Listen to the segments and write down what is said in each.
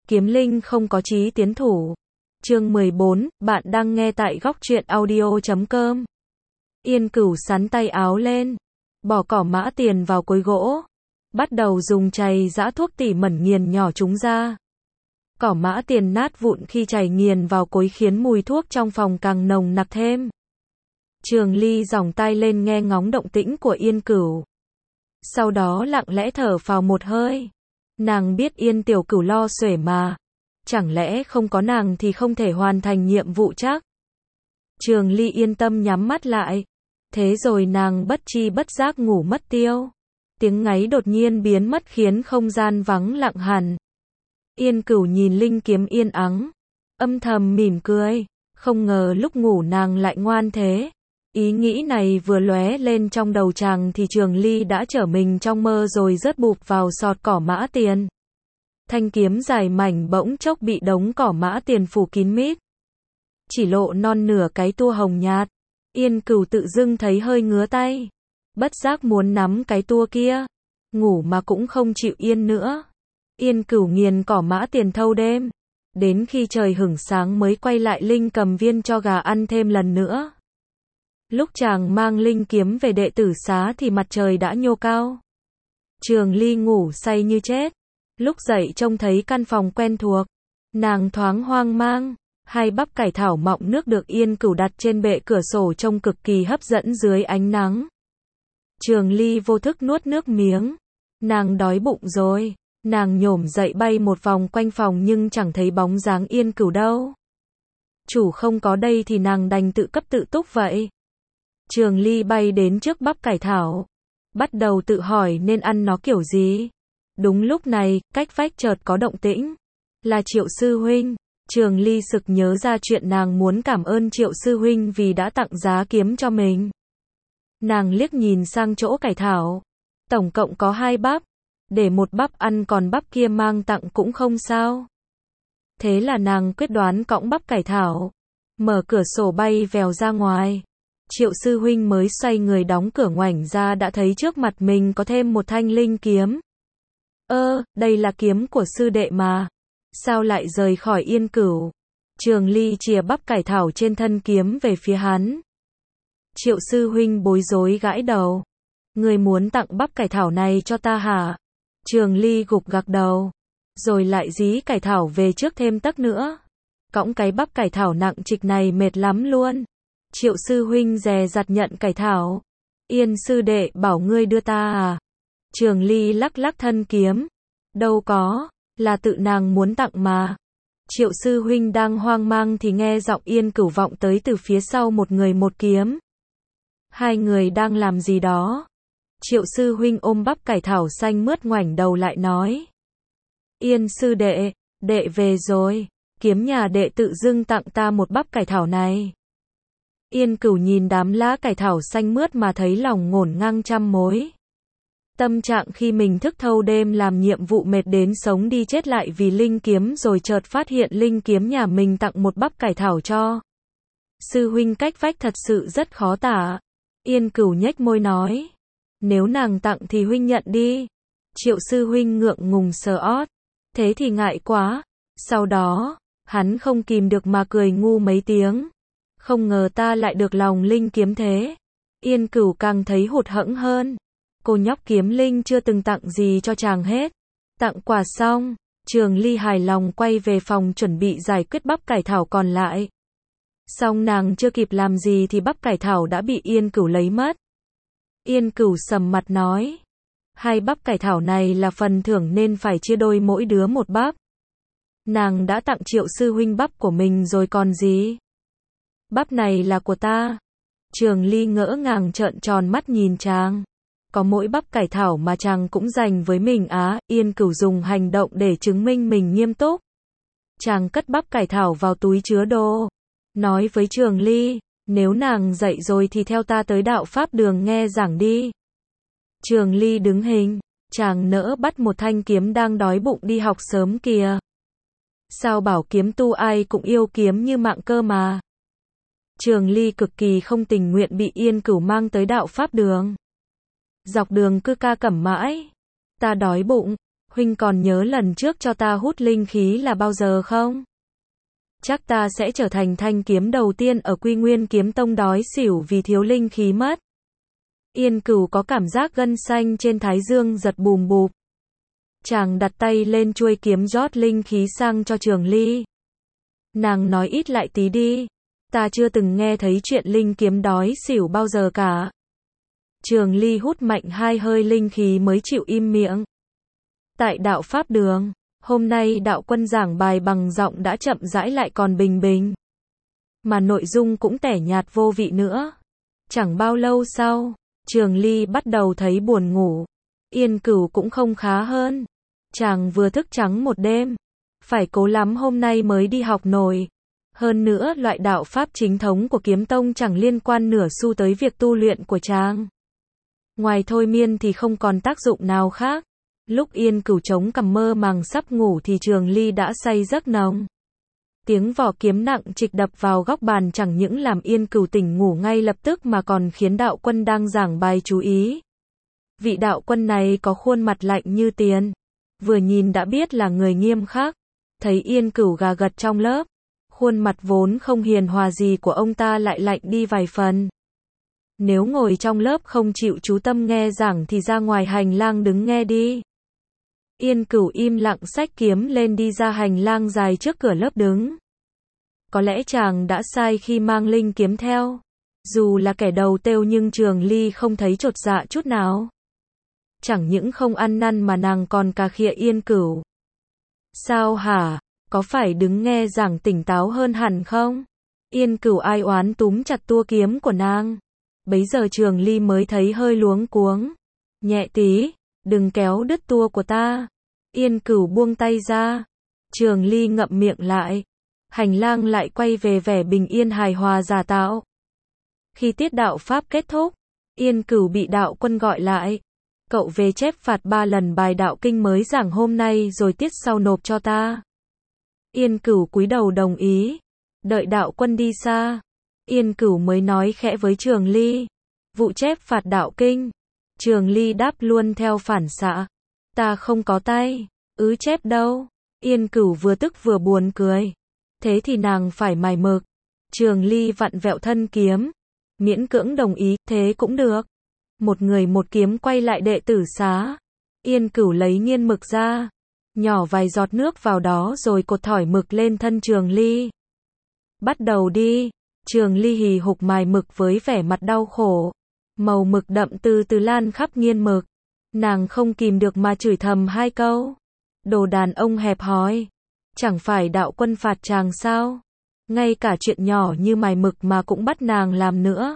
Kiếm linh không có chí tiến thủ. Chương 14, bạn đang nghe tại góc truyện audio.com. Yên Cửu sắn tay áo lên, bỏ cỏ mã tiền vào cối gỗ, bắt đầu dùng chày giã thuốc tỉ mẩn nghiền nhỏ chúng ra. Cỏ mã tiền nát vụn khi chày nghiền vào cối khiến mùi thuốc trong phòng càng nồng nặc thêm. Trường Ly giòng tai lên nghe ngóng động tĩnh của Yên Cửu. Sau đó lặng lẽ thở phào một hơi. Nàng biết Yên Tiểu Cửu lo xuể mà. Chẳng lẽ không có nàng thì không thể hoàn thành nhiệm vụ chắc. Trường Ly yên tâm nhắm mắt lại. Thế rồi nàng bất tri bất giác ngủ mất tiêu. Tiếng ngáy đột nhiên biến mất khiến không gian vắng lặng hẳn. Yên Cửu nhìn linh kiếm yên ắng, âm thầm mỉm cười. Không ngờ lúc ngủ nàng lại ngoan thế. Ý nghĩ này vừa lóe lên trong đầu chàng thì Trường Ly đã trở mình trong mơ rồi rớt bụp vào sọt cỏ mã tiền. Thanh kiếm dài mảnh bỗng chốc bị đống cỏ mã tiền phủ kín mít. Chỉ lộ non nửa cái tua hồng nhạt. Yên Cửu tự dưng thấy hơi ngứa tay. Bất giác muốn nắm cái tua kia. Ngủ mà cũng không chịu yên nữa. Yên Cửu nghiền cỏ mã tiền thâu đêm. Đến khi trời hửng sáng mới quay lại linh cầm viên cho gà ăn thêm lần nữa. Lúc chàng mang linh kiếm về đệ tử xá thì mặt trời đã nhô cao. Trường Ly ngủ say như chết. Lúc dậy trông thấy căn phòng quen thuộc. Nàng thoáng hoang mang. Hai bắp cải thảo mọng nước được Yên Cửu đặt trên bệ cửa sổ trông cực kỳ hấp dẫn dưới ánh nắng. Trường Ly vô thức nuốt nước miếng. Nàng đói bụng rồi. Nàng nhổm dậy bay một vòng quanh phòng nhưng chẳng thấy bóng dáng Yên Cửu đâu. Chủ không có đây thì nàng đành tự cấp tự túc vậy. Trường Ly bay đến trước bắp cải thảo. Bắt đầu tự hỏi nên ăn nó kiểu gì. Đúng lúc này, cách vách chợt có động tĩnh. Là Triệu sư huynh. Trường Ly sực nhớ ra chuyện nàng muốn cảm ơn Triệu sư huynh vì đã tặng giá kiếm cho mình. Nàng liếc nhìn sang chỗ cải thảo. Tổng cộng có 2 bắp. Để một bắp ăn còn bắp kia mang tặng cũng không sao. Thế là nàng quyết đoán cõng bắp cải thảo. Mở cửa sổ bay vèo ra ngoài. Triệu sư huynh mới xoay người đóng cửa ngoảnh ra đã thấy trước mặt mình có thêm một thanh linh kiếm. Đây là kiếm của sư đệ mà. Sao lại rời khỏi Yên Cửu? Trường Ly chìa bắp cải thảo trên thân kiếm về phía hắn. Triệu sư huynh bối rối gãi đầu. Người muốn tặng bắp cải thảo này cho ta hả? Trường Ly gục gặc đầu. Rồi lại dí cải thảo về trước thêm tấc nữa. Cõng cái bắp cải thảo nặng trịch này mệt lắm luôn. Triệu sư huynh dè dặt nhận cải thảo. Yên sư đệ bảo ngươi đưa ta à? Trường Ly lắc lắc thân kiếm. Đâu có, là tự nàng muốn tặng mà. Triệu sư huynh đang hoang mang thì nghe giọng Yên Cửu vọng tới từ phía sau một người một kiếm. Hai người đang làm gì đó? Triệu sư huynh ôm bắp cải thảo xanh mướt ngoảnh đầu lại nói. Yên sư đệ, đệ về rồi. Kiếm nhà đệ tự dưng tặng ta một bắp cải thảo này. Yên Cửu nhìn đám lá cải thảo xanh mướt mà thấy lòng ngổn ngang trăm mối. Tâm trạng khi mình thức thâu đêm làm nhiệm vụ mệt đến sống đi chết lại vì linh kiếm rồi chợt phát hiện linh kiếm nhà mình tặng một bắp cải thảo cho. Sư huynh cách vách thật sự rất khó tả. Yên Cửu nhếch môi nói. Nếu nàng tặng thì huynh nhận đi. Triệu sư huynh ngượng ngùng sờ ót. Thế thì ngại quá. Sau đó, hắn không kìm được mà cười ngu mấy tiếng. Không ngờ ta lại được lòng linh kiếm thế. Yên Cửu càng thấy hụt hẫng hơn. Cô nhóc kiếm linh chưa từng tặng gì cho chàng hết. Tặng quà xong, Trường Ly hài lòng quay về phòng chuẩn bị giải quyết bắp cải thảo còn lại. Xong nàng chưa kịp làm gì thì bắp cải thảo đã bị Yên Cửu lấy mất. Yên Cửu sầm mặt nói. 2 bắp cải thảo này là phần thưởng nên phải chia đôi mỗi đứa một bắp. Nàng đã tặng Triệu sư huynh bắp của mình rồi còn gì. Bắp này là của ta. Trường Ly ngỡ ngàng trợn tròn mắt nhìn chàng. Có mỗi bắp cải thảo mà chàng cũng dành với mình á? Yên Cửu dùng hành động để chứng minh mình nghiêm túc. Chàng cất bắp cải thảo vào túi chứa đồ. Nói với Trường Ly, nếu nàng dậy rồi thì theo ta tới đạo Pháp đường nghe giảng đi. Trường Ly đứng hình, chàng nỡ bắt một thanh kiếm đang đói bụng đi học sớm kìa. Sao bảo kiếm tu ai cũng yêu kiếm như mạng cơ mà. Trường Ly cực kỳ không tình nguyện bị Yên Cửu mang tới đạo Pháp đường. Dọc đường cứ ca cẩm mãi. Ta đói bụng, Huynh còn nhớ lần trước cho ta hút linh khí là bao giờ không? Chắc ta sẽ trở thành thanh kiếm đầu tiên ở Quy Nguyên Kiếm Tông đói xỉu vì thiếu linh khí mất. Yên Cửu có cảm giác gân xanh trên thái dương giật bùm bụp. Chàng đặt tay lên chuôi kiếm rót linh khí sang cho Trường Ly. Nàng nói ít lại tí đi. Ta chưa từng nghe thấy chuyện linh kiếm đói xỉu bao giờ cả. Trường Ly hút mạnh 2 hơi linh khí mới chịu im miệng. Tại đạo Pháp Đường, hôm nay đạo quân giảng bài bằng giọng đã chậm rãi lại còn bình bình. Mà nội dung cũng tẻ nhạt vô vị nữa. Chẳng bao lâu sau, Trường Ly bắt đầu thấy buồn ngủ. Yên Cửu cũng không khá hơn. Chàng vừa thức trắng một đêm. Phải cố lắm hôm nay mới đi học nổi. Hơn nữa loại đạo pháp chính thống của kiếm tông chẳng liên quan nửa xu tới việc tu luyện của chàng. Ngoài thôi miên thì không còn tác dụng nào khác. Lúc Yên Cửu chống cằm mơ màng sắp ngủ thì Trường Ly đã say giấc nồng. Tiếng vỏ kiếm nặng trịch đập vào góc bàn chẳng những làm Yên Cửu tỉnh ngủ ngay lập tức mà còn khiến đạo quân đang giảng bài chú ý. Vị đạo quân này có khuôn mặt lạnh như tiền. Vừa nhìn đã biết là người nghiêm khắc. Thấy Yên Cửu gà gật trong lớp. Khuôn mặt vốn không hiền hòa gì của ông ta lại lạnh đi vài phần. Nếu ngồi trong lớp không chịu chú tâm nghe giảng thì ra ngoài hành lang đứng nghe đi. Yên Cửu im lặng xách kiếm lên đi ra hành lang dài trước cửa lớp đứng. Có lẽ chàng đã sai khi mang linh kiếm theo. Dù là kẻ đầu têu nhưng Trường Ly không thấy chột dạ chút nào. Chẳng những không ăn năn mà nàng còn cà khịa Yên Cửu. Sao hả? Có phải đứng nghe giảng tỉnh táo hơn hẳn không? Yên Cửu ai oán túm chặt tua kiếm của nàng. Bấy giờ Trường Ly mới thấy hơi luống cuống. Nhẹ tí, đừng kéo đứt tua của ta. Yên Cửu buông tay ra. Trường Ly ngậm miệng lại. Hành lang lại quay về vẻ bình yên hài hòa giả tạo. Khi tiết đạo pháp kết thúc, Yên Cửu bị đạo quân gọi lại. Cậu về chép phạt 3 lần bài đạo kinh mới giảng hôm nay rồi tiết sau nộp cho ta. Yên Cửu cúi đầu đồng ý. Đợi đạo quân đi xa, Yên Cửu mới nói khẽ với Trường Ly. Vụ chép phạt đạo kinh. Trường Ly đáp luôn theo phản xạ. Ta không có tay, chép đâu. Yên Cửu vừa tức vừa buồn cười. Thế thì nàng phải mài mực. Trường Ly vặn vẹo thân kiếm. Miễn cưỡng đồng ý, thế cũng được. Một người một kiếm quay lại đệ tử xá. Yên Cửu lấy nghiên mực ra. Nhỏ vài giọt nước vào đó rồi cột thỏi mực lên thân Trường Ly. Bắt đầu đi. Trường Ly hì hục mài mực với vẻ mặt đau khổ. Màu mực đậm từ từ lan khắp nghiên mực. Nàng không kìm được mà chửi thầm 2 câu. Đồ đàn ông hẹp hòi. Chẳng phải đạo quân phạt chàng sao? Ngay cả chuyện nhỏ như mài mực mà cũng bắt nàng làm nữa.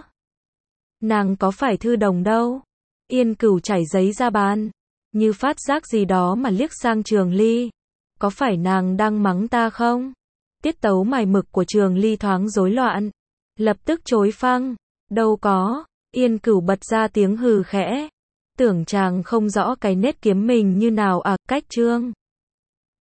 Nàng có phải thư đồng đâu. Yên Cửu chảy giấy ra bàn. Như phát giác gì đó mà liếc sang Trường Ly. Có phải nàng đang mắng ta không? Tiết tấu mài mực của Trường Ly thoáng rối loạn. Lập tức chối phăng. Đâu có. Yên Cửu bật ra tiếng hừ khẽ. Tưởng chàng không rõ cái nét kiếm mình như nào à, cách chương.